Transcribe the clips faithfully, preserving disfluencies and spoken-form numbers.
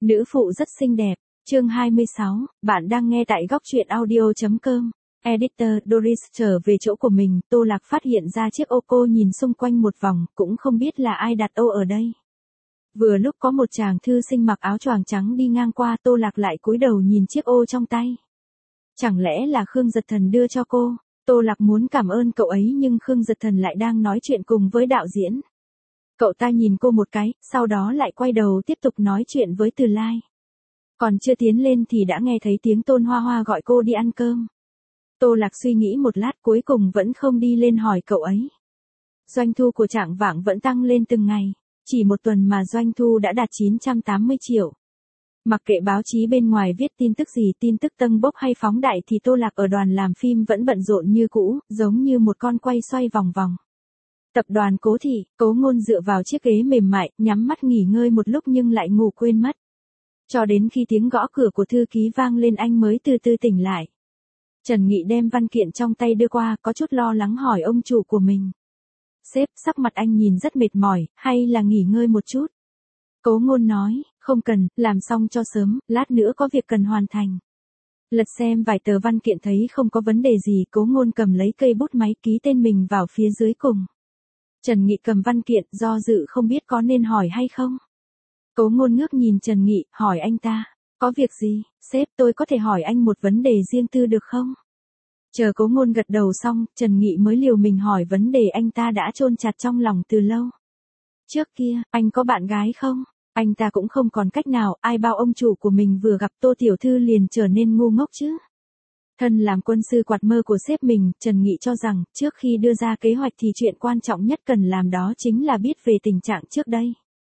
Nữ phụ rất xinh đẹp. Chương hai mươi sáu, bạn đang nghe tại góc truyện audio.com. Editor Doris trở về chỗ của mình, Tô Lạc phát hiện ra chiếc ô. Cô nhìn xung quanh một vòng, cũng không biết là ai đặt ô ở đây. Vừa lúc có một chàng thư sinh mặc áo choàng trắng đi ngang qua, Tô Lạc lại cúi đầu nhìn chiếc ô trong tay. Chẳng lẽ là Khương Giật Thần đưa cho cô? Tô Lạc muốn cảm ơn cậu ấy nhưng Khương Giật Thần lại đang nói chuyện cùng với đạo diễn. Cậu ta nhìn cô một cái, sau đó lại quay đầu tiếp tục nói chuyện với Từ Lai. Còn chưa tiến lên thì đã nghe thấy tiếng Tôn Hoa Hoa gọi cô đi ăn cơm. Tô Lạc suy nghĩ một lát cuối cùng vẫn không đi lên hỏi cậu ấy. Doanh thu của Trạng Vạng vẫn tăng lên từng ngày. Chỉ một tuần mà doanh thu đã đạt chín trăm tám mươi triệu. Mặc kệ báo chí bên ngoài viết tin tức gì, tin tức tâng bốc hay phóng đại thì Tô Lạc ở đoàn làm phim vẫn bận rộn như cũ, giống như một con quay xoay vòng vòng. Tập đoàn Cố Thị, Cố Ngôn dựa vào chiếc ghế mềm mại, nhắm mắt nghỉ ngơi một lúc nhưng lại ngủ quên mất. Cho đến khi tiếng gõ cửa của thư ký vang lên anh mới từ từ tỉnh lại. Trần Nghị đem văn kiện trong tay đưa qua, có chút lo lắng hỏi ông chủ của mình. Sếp, sắc mặt anh nhìn rất mệt mỏi, hay là nghỉ ngơi một chút? Cố Ngôn nói, không cần, làm xong cho sớm, lát nữa có việc cần hoàn thành. Lật xem vài tờ văn kiện thấy không có vấn đề gì, Cố Ngôn cầm lấy cây bút máy ký tên mình vào phía dưới cùng. Trần Nghị cầm văn kiện, do dự không biết có nên hỏi hay không. Cố Ngôn ngước nhìn Trần Nghị, hỏi anh ta, có việc gì, sếp tôi có thể hỏi anh một vấn đề riêng tư được không? Chờ Cố Ngôn gật đầu xong, Trần Nghị mới liều mình hỏi vấn đề anh ta đã chôn chặt trong lòng từ lâu. Trước kia, anh có bạn gái không? Anh ta cũng không còn cách nào, ai bao ông chủ của mình vừa gặp Tô Tiểu Thư liền trở nên ngu ngốc chứ. Thân làm quân sư quạt mơ của sếp mình, Trần Nghị cho rằng, trước khi đưa ra kế hoạch thì chuyện quan trọng nhất cần làm đó chính là biết về tình trạng trước đây.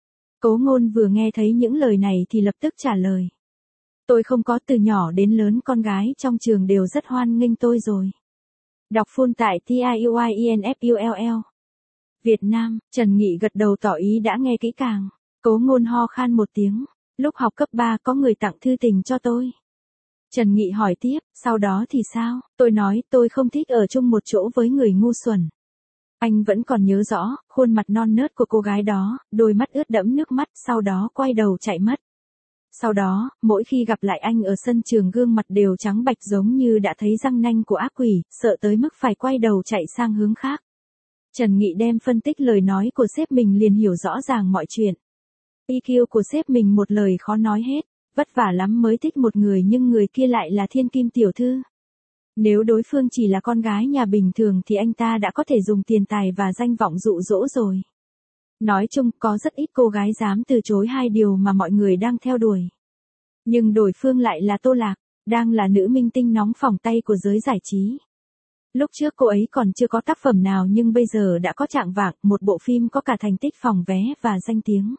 Cố Ngôn vừa nghe thấy những lời này thì lập tức trả lời. Tôi không có, từ nhỏ đến lớn con gái trong trường đều rất hoan nghênh tôi rồi. Đọc full tại T I U I E N F U L L. Việt Nam, Trần Nghị gật đầu tỏ ý đã nghe kỹ càng. Cố Ngôn ho khan một tiếng. Lúc học cấp ba có người tặng thư tình cho tôi. Trần Nghị hỏi tiếp, sau đó thì sao? Tôi nói tôi không thích ở chung một chỗ với người ngu xuẩn. Anh vẫn còn nhớ rõ, khuôn mặt non nớt của cô gái đó, đôi mắt ướt đẫm nước mắt, sau đó quay đầu chạy mất. Sau đó, mỗi khi gặp lại anh ở sân trường gương mặt đều trắng bạch giống như đã thấy răng nanh của ác quỷ, sợ tới mức phải quay đầu chạy sang hướng khác. Trần Nghị đem phân tích lời nói của sếp mình liền hiểu rõ ràng mọi chuyện. E Q của sếp mình một lời khó nói hết, vất vả lắm mới thích một người nhưng người kia lại là thiên kim tiểu thư. Nếu đối phương chỉ là con gái nhà bình thường thì anh ta đã có thể dùng tiền tài và danh vọng dụ dỗ rồi. Nói chung, có rất ít cô gái dám từ chối hai điều mà mọi người đang theo đuổi. Nhưng đối phương lại là Tô Lạc, đang là nữ minh tinh nóng phỏng tay của giới giải trí. Lúc trước cô ấy còn chưa có tác phẩm nào nhưng bây giờ đã có Trạng Vạng, một bộ phim có cả thành tích phòng vé và danh tiếng.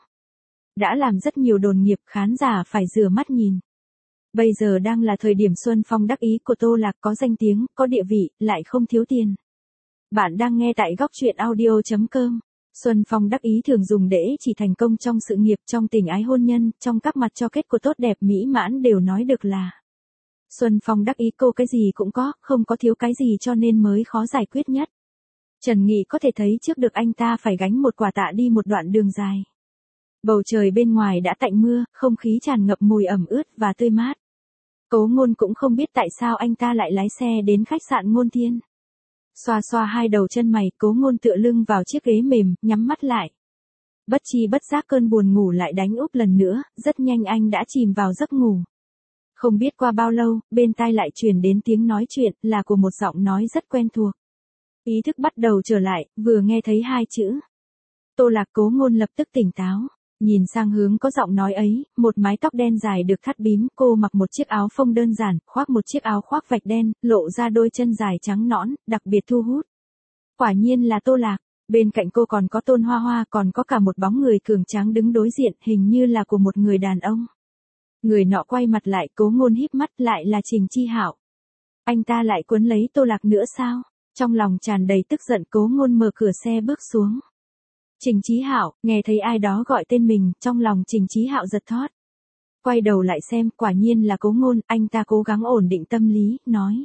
Đã làm rất nhiều đồn nghiệp, khán giả phải rửa mắt nhìn. Bây giờ đang là thời điểm xuân phong đắc ý của Tô Lạc, có danh tiếng, có địa vị, lại không thiếu tiền. Bạn đang nghe tại góc truyện audio.com. Xuân phong đắc ý thường dùng để chỉ thành công trong sự nghiệp, trong tình ái hôn nhân, trong các mặt cho kết của tốt đẹp mỹ mãn đều nói được là. Xuân phong đắc ý cô cái gì cũng có, không có thiếu cái gì cho nên mới khó giải quyết nhất. Trần Nghị có thể thấy trước được anh ta phải gánh một quả tạ đi một đoạn đường dài. Bầu trời bên ngoài đã tạnh mưa, không khí tràn ngập mùi ẩm ướt và tươi mát. Cố Ngôn cũng không biết tại sao anh ta lại lái xe đến khách sạn Ngôn Thiên. Xoa xoa hai đầu chân mày, Cố Ngôn tựa lưng vào chiếc ghế mềm, nhắm mắt lại. Bất chi bất giác cơn buồn ngủ lại đánh úp lần nữa, rất nhanh anh đã chìm vào giấc ngủ. Không biết qua bao lâu, bên tai lại truyền đến tiếng nói chuyện, là của một giọng nói rất quen thuộc. Ý thức bắt đầu trở lại, vừa nghe thấy hai chữ. Tô Lạc. Cố Ngôn lập tức tỉnh táo. Nhìn sang hướng có giọng nói ấy, một mái tóc đen dài được thắt bím, cô mặc một chiếc áo phông đơn giản, khoác một chiếc áo khoác vạch đen, lộ ra đôi chân dài trắng nõn, đặc biệt thu hút. Quả nhiên là Tô Lạc, bên cạnh cô còn có Tôn Hoa Hoa, còn có cả một bóng người cường tráng đứng đối diện, hình như là của một người đàn ông. Người nọ quay mặt lại, Cố Ngôn híp mắt, lại là Trình Chi Hạo. Anh ta lại quấn lấy Tô Lạc nữa sao? Trong lòng tràn đầy tức giận, Cố Ngôn mở cửa xe bước xuống. Trình Chí Hạo, nghe thấy ai đó gọi tên mình, trong lòng Trình Chí Hạo giật thót. Quay đầu lại xem, quả nhiên là Cố Ngôn, anh ta cố gắng ổn định tâm lý, nói.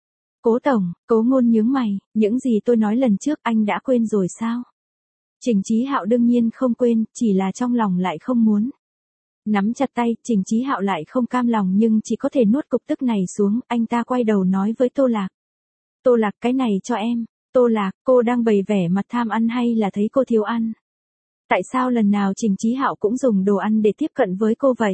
Cố tổng, Cố Ngôn nhướng mày, những gì tôi nói lần trước anh đã quên rồi sao? Trình Chí Hạo đương nhiên không quên, chỉ là trong lòng lại không muốn. Nắm chặt tay, Trình Chí Hạo lại không cam lòng nhưng chỉ có thể nuốt cục tức này xuống, anh ta quay đầu nói với Tô Lạc. Tô Lạc, cái này cho em. Tô Lạc, cô đang bày vẻ mặt tham ăn hay là thấy cô thiếu ăn? Tại sao lần nào Trình Chí Hạo cũng dùng đồ ăn để tiếp cận với cô vậy?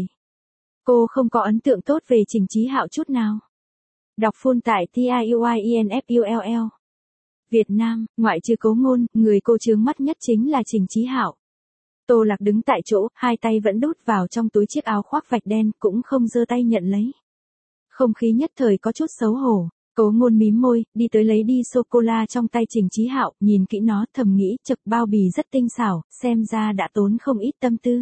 Cô không có ấn tượng tốt về Trình Chí Hạo chút nào. Đọc full tại T I U I E N F U L L. Việt Nam, ngoại trừ Cố Ngôn, người cô chướng mắt nhất chính là Trình Chí Hạo. Tô Lạc đứng tại chỗ, hai tay vẫn đút vào trong túi chiếc áo khoác vạch đen, cũng không giơ tay nhận lấy. Không khí nhất thời có chút xấu hổ. Cố Ngôn mím môi, đi tới lấy đi sô-cô-la trong tay Trình Chí Hạo, nhìn kỹ nó thầm nghĩ, chật bao bì rất tinh xảo, xem ra đã tốn không ít tâm tư.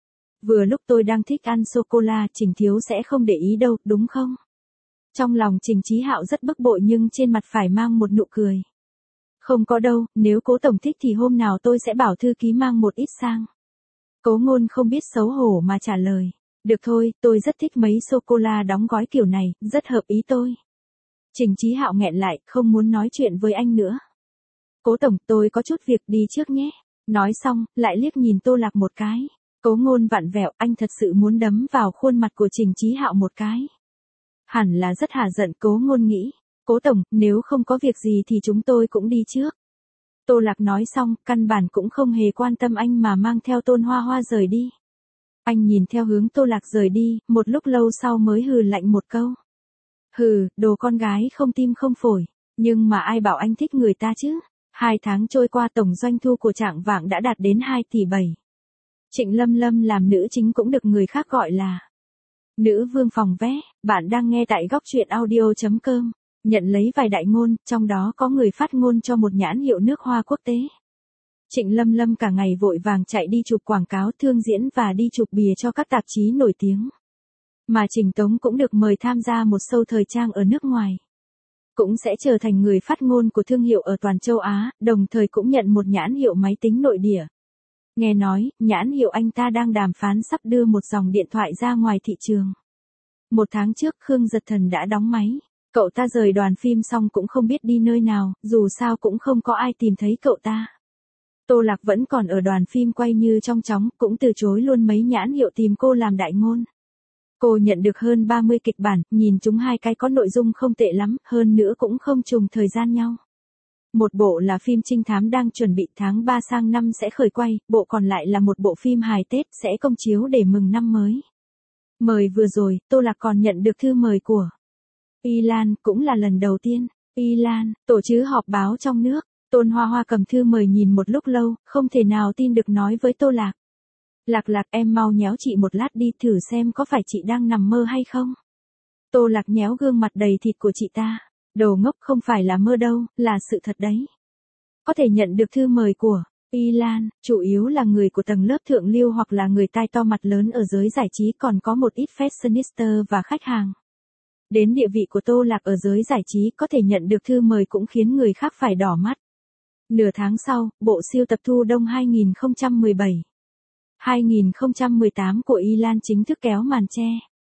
Vừa lúc tôi đang thích ăn sô-cô-la, Trình thiếu sẽ không để ý đâu, đúng không? Trong lòng Trình Chí Hạo rất bức bội nhưng trên mặt phải mang một nụ cười. Không có đâu, nếu Cố tổng thích thì hôm nào tôi sẽ bảo thư ký mang một ít sang. Cố Ngôn không biết xấu hổ mà trả lời. Được thôi, tôi rất thích mấy sô-cô-la đóng gói kiểu này, rất hợp ý tôi. Trình Chí Hạo nghẹn lại, không muốn nói chuyện với anh nữa. Cố tổng, tôi có chút việc đi trước nhé. Nói xong, lại liếc nhìn Tô Lạc một cái. Cố Ngôn vặn vẹo, anh thật sự muốn đấm vào khuôn mặt của Trình Chí Hạo một cái. Hẳn là rất hả giận, Cố Ngôn nghĩ. Cố tổng, nếu không có việc gì thì chúng tôi cũng đi trước. Tô Lạc nói xong, căn bản cũng không hề quan tâm anh mà mang theo Tôn Hoa Hoa rời đi. Anh nhìn theo hướng Tô Lạc rời đi, một lúc lâu sau mới hừ lạnh một câu. Hừ, đồ con gái không tim không phổi. Nhưng mà ai bảo anh thích người ta chứ? Hai tháng trôi qua tổng doanh thu của Trạng Vạng đã đạt đến hai tỷ bảy. Trịnh Lâm Lâm làm nữ chính cũng được người khác gọi là nữ vương phòng vé. Bạn đang nghe tại góc truyện audio chấm com. Nhận lấy vài đại ngôn, trong đó có người phát ngôn cho một nhãn hiệu nước hoa quốc tế. Trịnh Lâm Lâm cả ngày vội vàng chạy đi chụp quảng cáo thương diễn và đi chụp bìa cho các tạp chí nổi tiếng. Mà Trình Tống cũng được mời tham gia một show thời trang ở nước ngoài. Cũng sẽ trở thành người phát ngôn của thương hiệu ở toàn châu Á, đồng thời cũng nhận một nhãn hiệu máy tính nội địa. Nghe nói, nhãn hiệu anh ta đang đàm phán sắp đưa một dòng điện thoại ra ngoài thị trường. Một tháng trước Khương Giật Thần đã đóng máy. Cậu ta rời đoàn phim xong cũng không biết đi nơi nào, dù sao cũng không có ai tìm thấy cậu ta. Tô Lạc vẫn còn ở đoàn phim quay như trong chóng, cũng từ chối luôn mấy nhãn hiệu tìm cô làm đại ngôn. Cô nhận được hơn ba mươi kịch bản, nhìn chúng hai cái có nội dung không tệ lắm, hơn nữa cũng không trùng thời gian nhau. Một bộ là phim trinh thám đang chuẩn bị tháng ba sang năm sẽ khởi quay, bộ còn lại là một bộ phim hài Tết sẽ công chiếu để mừng năm mới. Mời vừa rồi, Tô Lạc còn nhận được thư mời của Y Lan, cũng là lần đầu tiên. Y Lan, tổ chứ họp báo trong nước. Tôn Hoa Hoa cầm thư mời nhìn một lúc lâu, không thể nào tin được nói với Tô Lạc. Lạc Lạc, em mau nhéo chị một lát đi thử xem có phải chị đang nằm mơ hay không. Tô Lạc nhéo gương mặt đầy thịt của chị ta. Đồ ngốc, không phải là mơ đâu, là sự thật đấy. Có thể nhận được thư mời của Y Lan, chủ yếu là người của tầng lớp thượng lưu hoặc là người tai to mặt lớn ở giới giải trí, còn có một ít fashionista và khách hàng. Đến địa vị của Tô Lạc ở giới giải trí, có thể nhận được thư mời cũng khiến người khác phải đỏ mắt. Nửa tháng sau, bộ siêu tập thu đông hai không một bảy hai không một tám của Y Lan chính thức kéo màn che.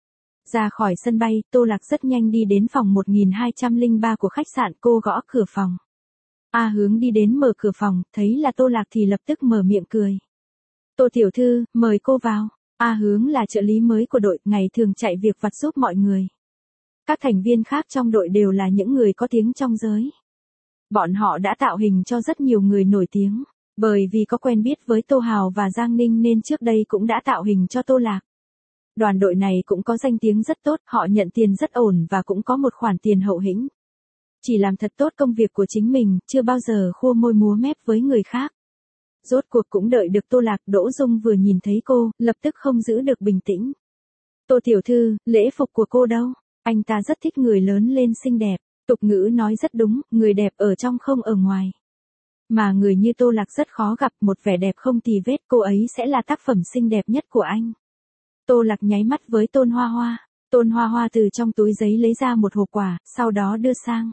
Ra khỏi sân bay, Tô Lạc rất nhanh đi đến phòng một nghìn hai trăm lẻ ba của khách sạn, cô gõ cửa phòng. A Hướng đi đến mở cửa phòng, thấy là Tô Lạc thì lập tức mở miệng cười. Tô tiểu thư, mời cô vào. A Hướng là trợ lý mới của đội, ngày thường chạy việc vặt giúp mọi người. Các thành viên khác trong đội đều là những người có tiếng trong giới. Bọn họ đã tạo hình cho rất nhiều người nổi tiếng, bởi vì có quen biết với Tô Hào và Giang Ninh nên trước đây cũng đã tạo hình cho Tô Lạc. Đoàn đội này cũng có danh tiếng rất tốt, họ nhận tiền rất ổn và cũng có một khoản tiền hậu hĩnh. Chỉ làm thật tốt công việc của chính mình, chưa bao giờ khua môi múa mép với người khác. Rốt cuộc cũng đợi được Tô Lạc. Đỗ Dung vừa nhìn thấy cô, lập tức không giữ được bình tĩnh. Tô tiểu thư, lễ phục của cô đâu? Anh ta rất thích người lớn lên xinh đẹp. Tục ngữ nói rất đúng, người đẹp ở trong không ở ngoài. Mà người như Tô Lạc rất khó gặp, một vẻ đẹp không tì vết, cô ấy sẽ là tác phẩm xinh đẹp nhất của anh. Tô Lạc nháy mắt với Tôn Hoa Hoa. Tôn Hoa Hoa từ trong túi giấy lấy ra một hộp quà, sau đó đưa sang.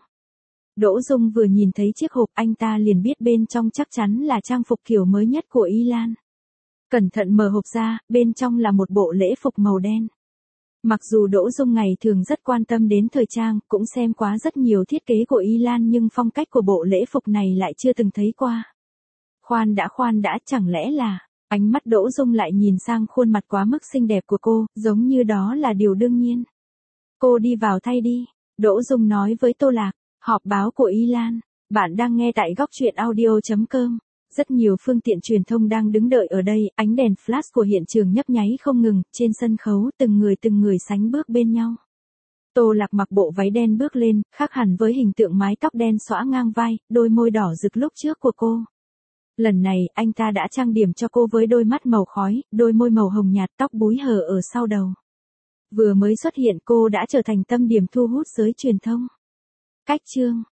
Đỗ Dung vừa nhìn thấy chiếc hộp, anh ta liền biết bên trong chắc chắn là trang phục kiểu mới nhất của Y Lan. Cẩn thận mở hộp ra, bên trong là một bộ lễ phục màu đen. Mặc dù Đỗ Dung ngày thường rất quan tâm đến thời trang, cũng xem quá rất nhiều thiết kế của Y Lan nhưng phong cách của bộ lễ phục này lại chưa từng thấy qua. Khoan đã khoan đã, chẳng lẽ là... Ánh mắt Đỗ Dung lại nhìn sang khuôn mặt quá mức xinh đẹp của cô, giống như đó là điều đương nhiên. Cô đi vào thay đi. Đỗ Dung nói với Tô Lạc. Họp báo của Y Lan. Bạn đang nghe tại góc truyện audio.com. Rất nhiều phương tiện truyền thông đang đứng đợi ở đây, ánh đèn flash của hiện trường nhấp nháy không ngừng, trên sân khấu từng người từng người sánh bước bên nhau. Tô Lạc mặc bộ váy đen bước lên, khác hẳn với hình tượng mái tóc đen xõa ngang vai, đôi môi đỏ rực lúc trước của cô. Lần này, anh ta đã trang điểm cho cô với đôi mắt màu khói, đôi môi màu hồng nhạt, tóc búi hở ở sau đầu. Vừa mới xuất hiện cô đã trở thành tâm điểm thu hút giới truyền thông. Cách chương